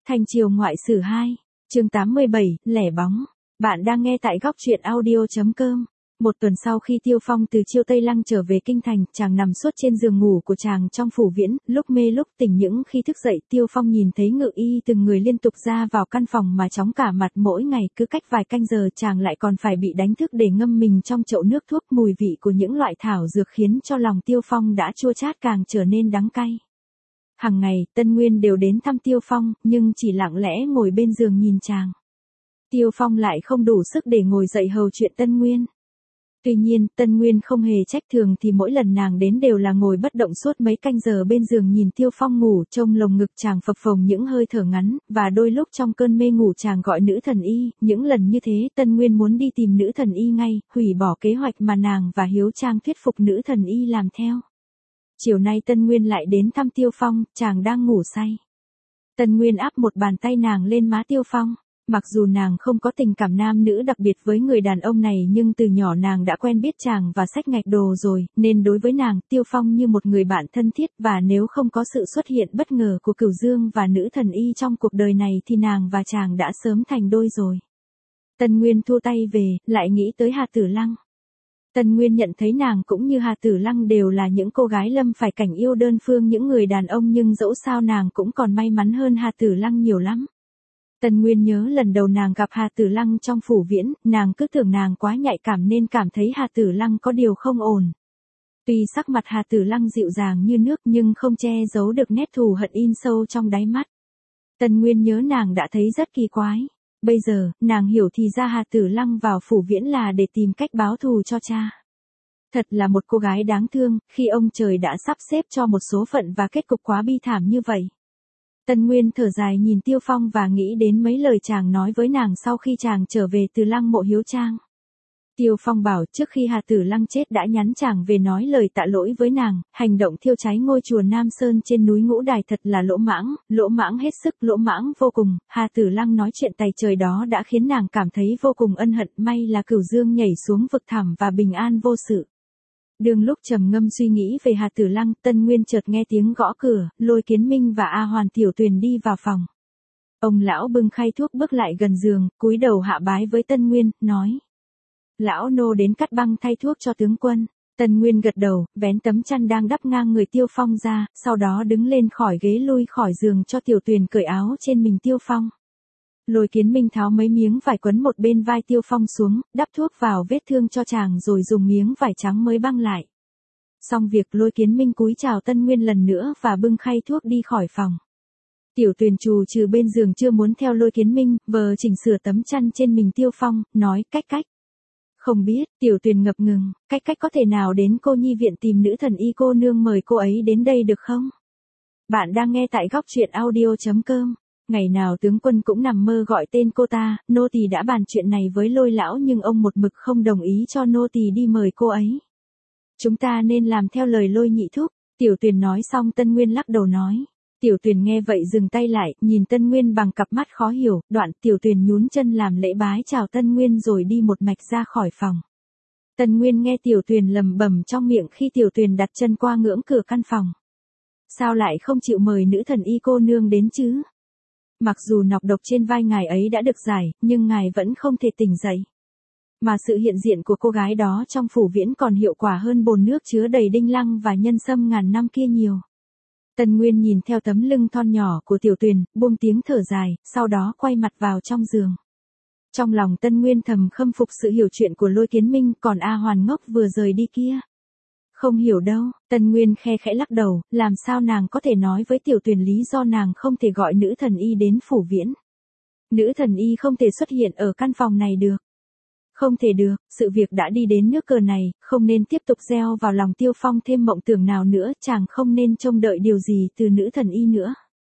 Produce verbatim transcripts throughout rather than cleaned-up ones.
Thanh Triều Ngoại Sử hai, chương tám mươi bảy, lẻ bóng. Bạn đang nghe tại góc truyện audio.com. Một tuần sau khi Tiêu Phong từ Chiêu Tây Lăng trở về kinh thành, chàng nằm suốt trên giường ngủ của chàng trong phủ viễn, lúc mê lúc tỉnh. Những khi thức dậy, Tiêu Phong nhìn thấy ngự y từng người liên tục ra vào căn phòng mà chóng cả mặt. Mỗi ngày cứ cách vài canh giờ chàng lại còn phải bị đánh thức để ngâm mình trong chậu nước thuốc. Mùi vị của những loại thảo dược khiến cho lòng Tiêu Phong đã chua chát càng trở nên đắng cay. Hằng ngày, Tân Nguyên đều đến thăm Tiêu Phong, nhưng chỉ lặng lẽ ngồi bên giường nhìn chàng. Tiêu Phong lại không đủ sức để ngồi dậy hầu chuyện Tân Nguyên. Tuy nhiên, Tân Nguyên không hề trách, thường thì mỗi lần nàng đến đều là ngồi bất động suốt mấy canh giờ bên giường nhìn Tiêu Phong ngủ, trông lồng ngực chàng phập phồng những hơi thở ngắn, và đôi lúc trong cơn mê ngủ chàng gọi nữ thần y. Những lần như thế, Tân Nguyên muốn đi tìm nữ thần y ngay, hủy bỏ kế hoạch mà nàng và Hiếu Trang thuyết phục nữ thần y làm theo. Chiều nay Tân Nguyên lại đến thăm Tiêu Phong, chàng đang ngủ say. Tân Nguyên áp một bàn tay nàng lên má Tiêu Phong. Mặc dù nàng không có tình cảm nam nữ đặc biệt với người đàn ông này, nhưng từ nhỏ nàng đã quen biết chàng và xách ngạch đồ rồi, nên đối với nàng, Tiêu Phong như một người bạn thân thiết, và nếu không có sự xuất hiện bất ngờ của Cửu Dương và nữ thần y trong cuộc đời này thì nàng và chàng đã sớm thành đôi rồi. Tân Nguyên thua tay về, lại nghĩ tới Hà Tử Lăng. Tân Nguyên nhận thấy nàng cũng như Hà Tử Lăng đều là những cô gái lâm phải cảnh yêu đơn phương những người đàn ông, nhưng dẫu sao nàng cũng còn may mắn hơn Hà Tử Lăng nhiều lắm. Tân Nguyên nhớ lần đầu nàng gặp Hà Tử Lăng trong phủ viễn, nàng cứ tưởng nàng quá nhạy cảm nên cảm thấy Hà Tử Lăng có điều không ổn. Tuy sắc mặt Hà Tử Lăng dịu dàng như nước nhưng không che giấu được nét thù hận in sâu trong đáy mắt. Tân Nguyên nhớ nàng đã thấy rất kỳ quái. Bây giờ, nàng hiểu thì ra Hà Tử Lăng vào phủ viễn là để tìm cách báo thù cho cha. Thật là một cô gái đáng thương, khi ông trời đã sắp xếp cho một số phận và kết cục quá bi thảm như vậy. Tân Nguyên thở dài nhìn Tiêu Phong và nghĩ đến mấy lời chàng nói với nàng sau khi chàng trở về từ lăng mộ Hiếu Trang. Tiêu Phong bảo trước khi Hà Tử Lăng chết đã nhắn chàng về nói lời tạ lỗi với nàng, hành động thiêu cháy ngôi chùa Nam Sơn trên núi Ngũ Đài thật là lỗ mãng, lỗ mãng hết sức, lỗ mãng vô cùng. Hà Tử Lăng nói chuyện tày trời đó đã khiến nàng cảm thấy vô cùng ân hận, may là Cửu Dương nhảy xuống vực thẳm và bình an vô sự. Đường lúc trầm ngâm suy nghĩ về Hà Tử Lăng, Tân Nguyên chợt nghe tiếng gõ cửa, Lôi Kiến Minh và A Hoàn Tiểu Tuyền đi vào phòng. Ông lão bưng khay thuốc bước lại gần giường, cúi đầu hạ bái với Tân Nguyên, nói: "Lão nô đến cắt băng thay thuốc cho tướng quân." Tân Nguyên gật đầu, vén tấm chăn đang đắp ngang người Tiêu Phong ra, sau đó đứng lên khỏi ghế lui khỏi giường cho Tiểu Tuyền cởi áo trên mình Tiêu Phong. Lôi Kiến Minh tháo mấy miếng vải quấn một bên vai Tiêu Phong xuống, đắp thuốc vào vết thương cho chàng rồi dùng miếng vải trắng mới băng lại. Xong việc, Lôi Kiến Minh cúi chào Tân Nguyên lần nữa và bưng khay thuốc đi khỏi phòng. Tiểu Tuyền trù trừ bên giường chưa muốn theo Lôi Kiến Minh, vờ chỉnh sửa tấm chăn trên mình Tiêu Phong, nói: "Cách cách." Không biết, Tiểu Tuyền ngập ngừng, cách cách có thể nào đến cô nhi viện tìm nữ thần y cô nương mời cô ấy đến đây được không? Bạn đang nghe tại góc truyện audio.com. Ngày nào tướng quân cũng nằm mơ gọi tên cô ta, nô tỳ đã bàn chuyện này với Lôi lão nhưng ông một mực không đồng ý cho nô tỳ đi mời cô ấy. Chúng ta nên làm theo lời Lôi nhị thúc. Tiểu Tuyền nói xong Tân Nguyên lắc đầu nói. Tiểu Tuyền nghe vậy dừng tay lại, nhìn Tân Nguyên bằng cặp mắt khó hiểu, đoạn Tiểu Tuyền nhún chân làm lễ bái chào Tân Nguyên rồi đi một mạch ra khỏi phòng. Tân Nguyên nghe Tiểu Tuyền lầm bầm trong miệng khi Tiểu Tuyền đặt chân qua ngưỡng cửa căn phòng. Sao lại không chịu mời nữ thần y cô nương đến chứ? Mặc dù nọc độc trên vai ngài ấy đã được giải, nhưng ngài vẫn không thể tỉnh dậy. Mà sự hiện diện của cô gái đó trong phủ viễn còn hiệu quả hơn bồn nước chứa đầy đinh lăng và nhân sâm ngàn năm kia nhiều. Tân Nguyên nhìn theo tấm lưng thon nhỏ của Tiểu Tuyền, buông tiếng thở dài, sau đó quay mặt vào trong giường. Trong lòng Tân Nguyên thầm khâm phục sự hiểu chuyện của Lôi Kiến Minh, còn A Hoàn ngốc vừa rời đi kia. Không hiểu đâu, Tân Nguyên khe khẽ lắc đầu, làm sao nàng có thể nói với Tiểu Tuyền lý do nàng không thể gọi nữ thần y đến phủ viễn. Nữ thần y không thể xuất hiện ở căn phòng này được. Không thể được, sự việc đã đi đến nước cờ này, không nên tiếp tục gieo vào lòng Tiêu Phong thêm mộng tưởng nào nữa, chàng không nên trông đợi điều gì từ nữ thần y nữa.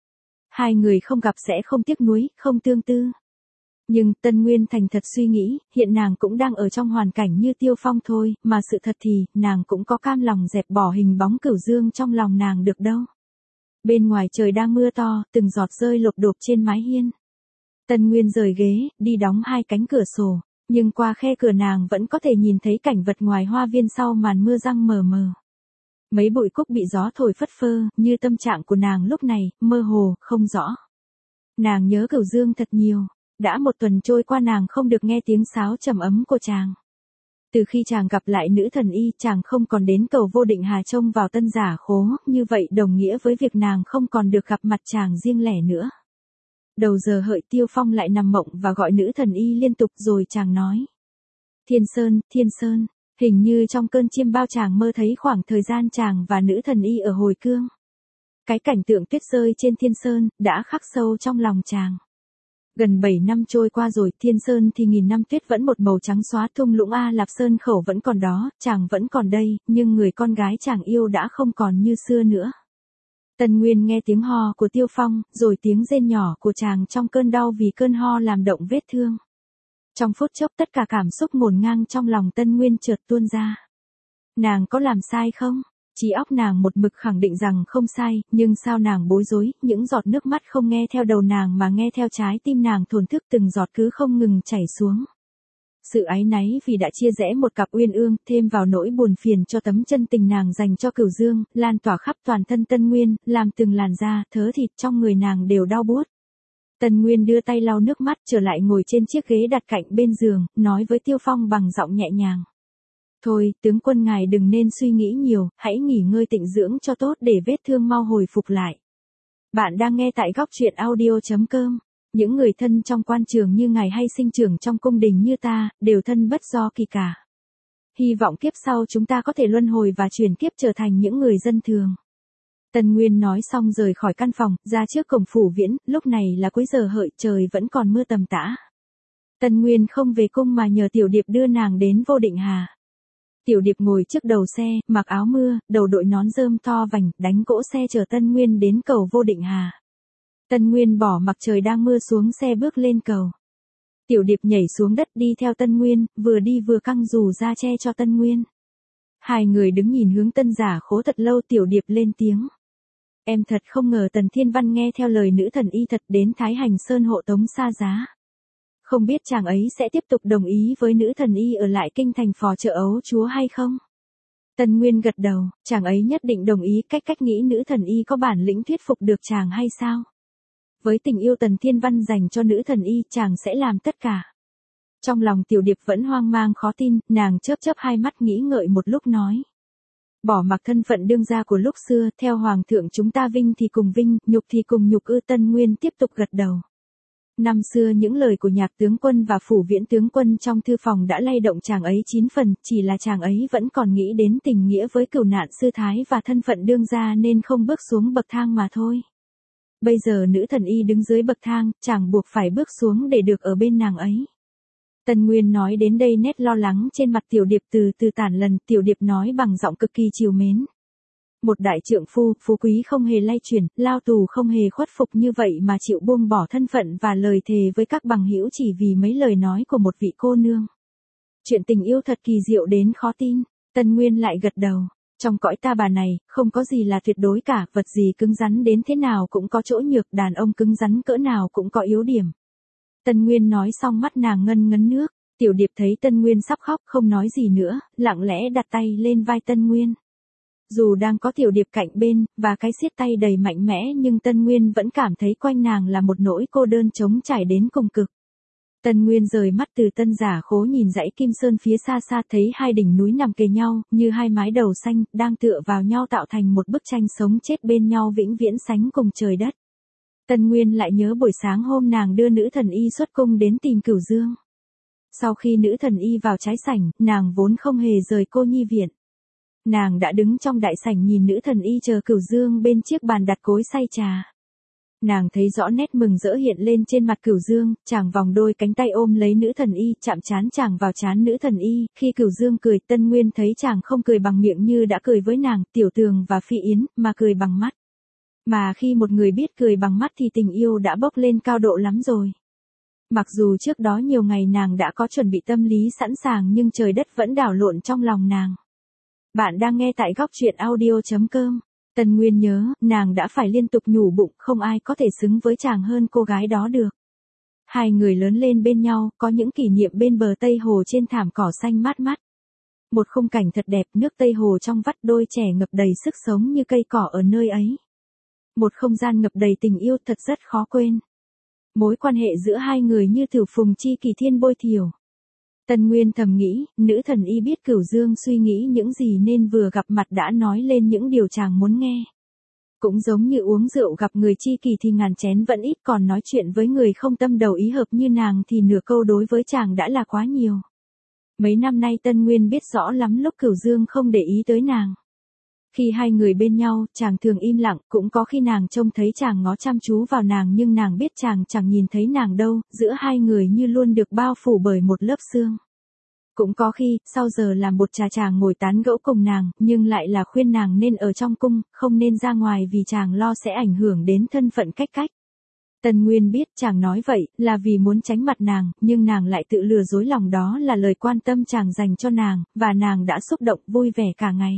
Hai người không gặp sẽ không tiếc nuối, không tương tư. Nhưng Tân Nguyên thành thật suy nghĩ, hiện nàng cũng đang ở trong hoàn cảnh như Tiêu Phong thôi, mà sự thật thì, nàng cũng có cam lòng dẹp bỏ hình bóng Cửu Dương trong lòng nàng được đâu. Bên ngoài trời đang mưa to, từng giọt rơi lộp độp trên mái hiên. Tân Nguyên rời ghế, đi đóng hai cánh cửa sổ, nhưng qua khe cửa nàng vẫn có thể nhìn thấy cảnh vật ngoài hoa viên sau màn mưa răng mờ mờ. Mấy bụi cúc bị gió thổi phất phơ, như tâm trạng của nàng lúc này, mơ hồ, không rõ. Nàng nhớ Cửu Dương thật nhiều, đã một tuần trôi qua nàng không được nghe tiếng sáo trầm ấm của chàng. Từ khi chàng gặp lại nữ thần y, chàng không còn đến cầu Vô Định Hà trông vào Tân Giả Khố, như vậy đồng nghĩa với việc nàng không còn được gặp mặt chàng riêng lẻ nữa. Đầu giờ hợi Tiêu Phong lại nằm mộng và gọi nữ thần y liên tục rồi chàng nói. Thiên Sơn, Thiên Sơn, hình như trong cơn chiêm bao chàng mơ thấy khoảng thời gian chàng và nữ thần y ở hồi cương. Cái cảnh tượng tuyết rơi trên Thiên Sơn, đã khắc sâu trong lòng chàng. Gần bảy năm trôi qua rồi, Thiên Sơn thì nghìn năm tuyết vẫn một màu trắng xóa, thung lũng A Lạp Sơn khẩu vẫn còn đó, chàng vẫn còn đây, nhưng người con gái chàng yêu đã không còn như xưa nữa. Tần Nguyên nghe tiếng ho của Tiêu Phong, rồi tiếng rên nhỏ của chàng trong cơn đau vì cơn ho làm động vết thương. Trong phút chốc tất cả cảm xúc ngổn ngang trong lòng Tân Nguyên chợt tuôn ra. Nàng có làm sai không? Trí óc nàng một mực khẳng định rằng không sai, nhưng sao nàng bối rối, những giọt nước mắt không nghe theo đầu nàng mà nghe theo trái tim nàng thổn thức, từng giọt cứ không ngừng chảy xuống. Sự áy náy vì đã chia rẽ một cặp uyên ương, thêm vào nỗi buồn phiền cho tấm chân tình nàng dành cho Cửu Dương, lan tỏa khắp toàn thân Tân Nguyên, làm từng làn da, thớ thịt trong người nàng đều đau buốt. Tân Nguyên đưa tay lau nước mắt trở lại ngồi trên chiếc ghế đặt cạnh bên giường, nói với Tiêu Phong bằng giọng nhẹ nhàng. Thôi, tướng quân ngài đừng nên suy nghĩ nhiều, hãy nghỉ ngơi tịnh dưỡng cho tốt để vết thương mau hồi phục lại. Bạn đang nghe tại góc truyện audio chấm com. Những người thân trong quan trường như ngài hay sinh trưởng trong cung đình như ta, đều thân bất do kỳ cả. Hy vọng kiếp sau chúng ta có thể luân hồi và chuyển kiếp trở thành những người dân thường. Tần Nguyên nói xong rời khỏi căn phòng, ra trước cổng phủ viễn, lúc này là cuối giờ hợi, trời vẫn còn mưa tầm tã. Tần Nguyên không về cung mà nhờ Tiểu Điệp đưa nàng đến Vô Định Hà. Tiểu Điệp ngồi trước đầu xe, mặc áo mưa, đầu đội nón rơm to vành, đánh cỗ xe chở Tân Nguyên đến cầu Vô Định Hà. Tân Nguyên bỏ mặc trời đang mưa xuống xe bước lên cầu. Tiểu Điệp nhảy xuống đất đi theo Tân Nguyên, vừa đi vừa căng dù ra che cho Tân Nguyên. Hai người đứng nhìn hướng Tân Giả Khố thật lâu. Tiểu Điệp lên tiếng. Em thật không ngờ Tần Thiên Văn nghe theo lời nữ thần y thật đến Thái Hành Sơn hộ tống xa giá. Không biết chàng ấy sẽ tiếp tục đồng ý với nữ thần y ở lại kinh thành phò trợ ấu chúa hay không? Tần Nguyên gật đầu, chàng ấy nhất định đồng ý. Cách cách nghĩ nữ thần y có bản lĩnh thuyết phục được chàng hay sao? Với tình yêu Tần Thiên Văn dành cho nữ thần y, chàng sẽ làm tất cả. Trong lòng Tiểu Điệp vẫn hoang mang khó tin, nàng chớp chớp hai mắt nghĩ ngợi một lúc nói. Bỏ mặc thân phận đương gia của lúc xưa, theo hoàng thượng chúng ta vinh thì cùng vinh, nhục thì cùng nhục ư. Tân Nguyên tiếp tục gật đầu. Năm xưa những lời của Nhạc tướng quân và Phủ Viễn tướng quân trong thư phòng đã lay động chàng ấy chín phần, chỉ là chàng ấy vẫn còn nghĩ đến tình nghĩa với cửu nạn sư thái và thân phận đương gia nên không bước xuống bậc thang mà thôi. Bây giờ nữ thần y đứng dưới bậc thang, chàng buộc phải bước xuống để được ở bên nàng ấy. Tần Nguyên nói đến đây nét lo lắng trên mặt Tiểu Điệp từ từ tản lần. Tiểu Điệp nói bằng giọng cực kỳ trìu mến. Một đại trượng phu, phú quý không hề lay chuyển, lao tù không hề khuất phục như vậy mà chịu buông bỏ thân phận và lời thề với các bằng hữu chỉ vì mấy lời nói của một vị cô nương. Chuyện tình yêu thật kỳ diệu đến khó tin. Tần Nguyên lại gật đầu. Trong cõi ta bà này, không có gì là tuyệt đối cả, vật gì cứng rắn đến thế nào cũng có chỗ nhược, đàn ông cứng rắn cỡ nào cũng có yếu điểm. Tần Nguyên nói xong mắt nàng ngân ngấn nước. Tiểu Điệp thấy Tần Nguyên sắp khóc không nói gì nữa, lặng lẽ đặt tay lên vai Tần Nguyên. Dù đang có Tiểu Điệp cạnh bên, và cái siết tay đầy mạnh mẽ nhưng Tần Nguyên vẫn cảm thấy quanh nàng là một nỗi cô đơn trống trải đến cùng cực. Tần Nguyên rời mắt từ Tân Giả Khố nhìn dãy Kim Sơn phía xa xa, thấy hai đỉnh núi nằm kề nhau, như hai mái đầu xanh, đang tựa vào nhau tạo thành một bức tranh sống chết bên nhau vĩnh viễn sánh cùng trời đất. Tần Nguyên lại nhớ buổi sáng hôm nàng đưa nữ thần y xuất cung đến tìm Cửu Dương. Sau khi nữ thần y vào trái sảnh, nàng vốn không hề rời cô nhi viện. Nàng đã đứng trong đại sảnh nhìn nữ thần y chờ Cửu Dương bên chiếc bàn đặt cối xay trà. Nàng thấy rõ nét mừng rỡ hiện lên trên mặt Cửu Dương, chàng vòng đôi cánh tay ôm lấy nữ thần y, chạm trán chàng vào trán nữ thần y. Khi Cửu Dương cười, Tân Nguyên thấy chàng không cười bằng miệng như đã cười với nàng, Tiểu Tường và Phi Yến, mà cười bằng mắt. Mà khi một người biết cười bằng mắt thì tình yêu đã bốc lên cao độ lắm rồi. Mặc dù trước đó nhiều ngày nàng đã có chuẩn bị tâm lý sẵn sàng nhưng trời đất vẫn đảo lộn trong lòng nàng. Bạn đang nghe tại góc truyện audio chấm com. Tần Nguyên nhớ, nàng đã phải liên tục nhủ bụng, không ai có thể xứng với chàng hơn cô gái đó được. Hai người lớn lên bên nhau, có những kỷ niệm bên bờ Tây Hồ trên thảm cỏ xanh mát mắt. Một khung cảnh thật đẹp, nước Tây Hồ trong vắt, đôi trẻ ngập đầy sức sống như cây cỏ ở nơi ấy. Một không gian ngập đầy tình yêu thật rất khó quên. Mối quan hệ giữa hai người như thử phùng chi kỳ thiên bôi thiểu. Tân Nguyên thầm nghĩ, nữ thần y biết Cửu Dương suy nghĩ những gì nên vừa gặp mặt đã nói lên những điều chàng muốn nghe. Cũng giống như uống rượu gặp người chi kỳ thì ngàn chén vẫn ít, còn nói chuyện với người không tâm đầu ý hợp như nàng thì nửa câu đối với chàng đã là quá nhiều. Mấy năm nay Tân Nguyên biết rõ lắm lúc Cửu Dương không để ý tới nàng. Khi hai người bên nhau, chàng thường im lặng, cũng có khi nàng trông thấy chàng ngó chăm chú vào nàng nhưng nàng biết chàng chẳng nhìn thấy nàng đâu, giữa hai người như luôn được bao phủ bởi một lớp sương. Cũng có khi, sau giờ làm bột trà chàng ngồi tán gẫu cùng nàng, nhưng lại là khuyên nàng nên ở trong cung, không nên ra ngoài vì chàng lo sẽ ảnh hưởng đến thân phận cách cách. Tân Nguyên biết chàng nói vậy là vì muốn tránh mặt nàng, nhưng nàng lại tự lừa dối lòng đó là lời quan tâm chàng dành cho nàng, và nàng đã xúc động vui vẻ cả ngày.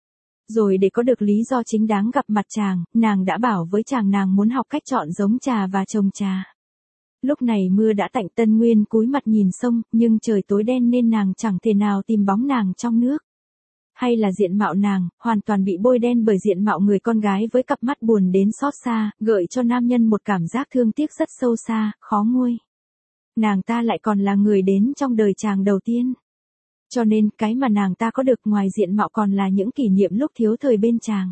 Rồi để có được lý do chính đáng gặp mặt chàng, nàng đã bảo với chàng nàng muốn học cách chọn giống trà và trồng trà. Lúc này mưa đã tạnh, Tân Nguyên cúi mặt nhìn sông, nhưng trời tối đen nên nàng chẳng thể nào tìm bóng nàng trong nước. Hay là diện mạo nàng, hoàn toàn bị bôi đen bởi diện mạo người con gái với cặp mắt buồn đến xót xa, gợi cho nam nhân một cảm giác thương tiếc rất sâu xa, khó nguôi. Nàng ta lại còn là người đến trong đời chàng đầu tiên. Cho nên, cái mà nàng ta có được ngoài diện mạo còn là những kỷ niệm lúc thiếu thời bên chàng.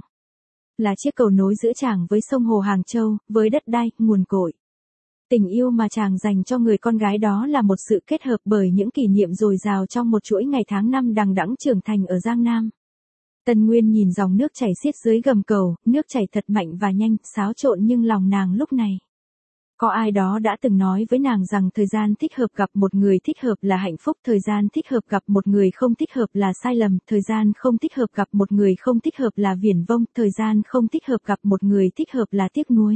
Là chiếc cầu nối giữa chàng với sông hồ Hàng Châu, với đất đai, nguồn cội. Tình yêu mà chàng dành cho người con gái đó là một sự kết hợp bởi những kỷ niệm dồi dào trong một chuỗi ngày tháng năm đằng đẵng trưởng thành ở Giang Nam. Tân Nguyên nhìn dòng nước chảy xiết dưới gầm cầu, nước chảy thật mạnh và nhanh, xáo trộn nhưng lòng nàng lúc này. Có ai đó đã từng nói với nàng rằng thời gian thích hợp gặp một người thích hợp là hạnh phúc, thời gian thích hợp gặp một người không thích hợp là sai lầm, thời gian không thích hợp gặp một người không thích hợp là viển vông, thời gian không thích hợp gặp một người thích hợp là tiếc nuối.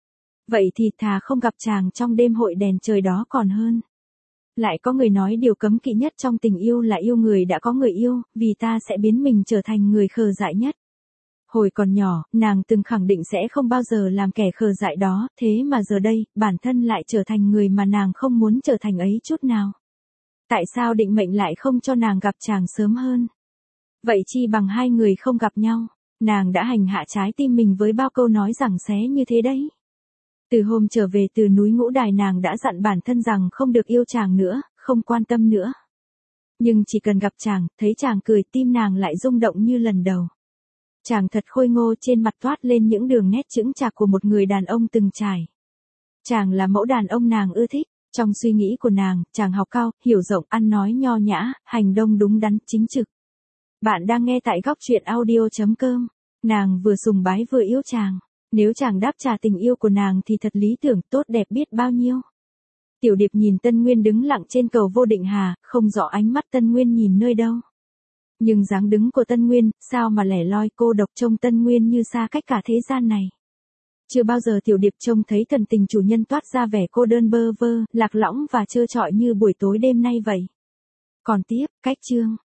Vậy thì thà không gặp chàng trong đêm hội đèn trời đó còn hơn. Lại có người nói điều cấm kỵ nhất trong tình yêu là yêu người đã có người yêu, vì ta sẽ biến mình trở thành người khờ dại nhất. Hồi còn nhỏ, nàng từng khẳng định sẽ không bao giờ làm kẻ khờ dại đó, thế mà giờ đây, bản thân lại trở thành người mà nàng không muốn trở thành ấy chút nào. Tại sao định mệnh lại không cho nàng gặp chàng sớm hơn? Vậy chi bằng hai người không gặp nhau, nàng đã hành hạ trái tim mình với bao câu nói rằng xé như thế đấy. Từ hôm trở về từ núi Ngũ Đài nàng đã dặn bản thân rằng không được yêu chàng nữa, không quan tâm nữa. Nhưng chỉ cần gặp chàng, thấy chàng cười tim nàng lại rung động như lần đầu. Chàng thật khôi ngô, trên mặt toát lên những đường nét chững chạc của một người đàn ông từng trải. Chàng là mẫu đàn ông nàng ưa thích, trong suy nghĩ của nàng, chàng học cao, hiểu rộng, ăn nói nho nhã, hành động đúng đắn, chính trực. Bạn đang nghe tại góc truyện audio chấm com. Nàng vừa sùng bái vừa yêu chàng. Nếu chàng đáp trả tình yêu của nàng thì thật lý tưởng, tốt đẹp biết bao nhiêu. Tiểu Điệp nhìn Tân Nguyên đứng lặng trên cầu Vô Định Hà, không rõ ánh mắt Tân Nguyên nhìn nơi đâu. Nhưng dáng đứng của Tân Nguyên, sao mà lẻ loi cô độc, trông Tân Nguyên như xa cách cả thế gian này. Chưa bao giờ Tiểu Điệp trông thấy thần tình chủ nhân toát ra vẻ cô đơn bơ vơ, lạc lõng và trơ trọi như buổi tối đêm nay vậy. Còn tiếp, cách chương.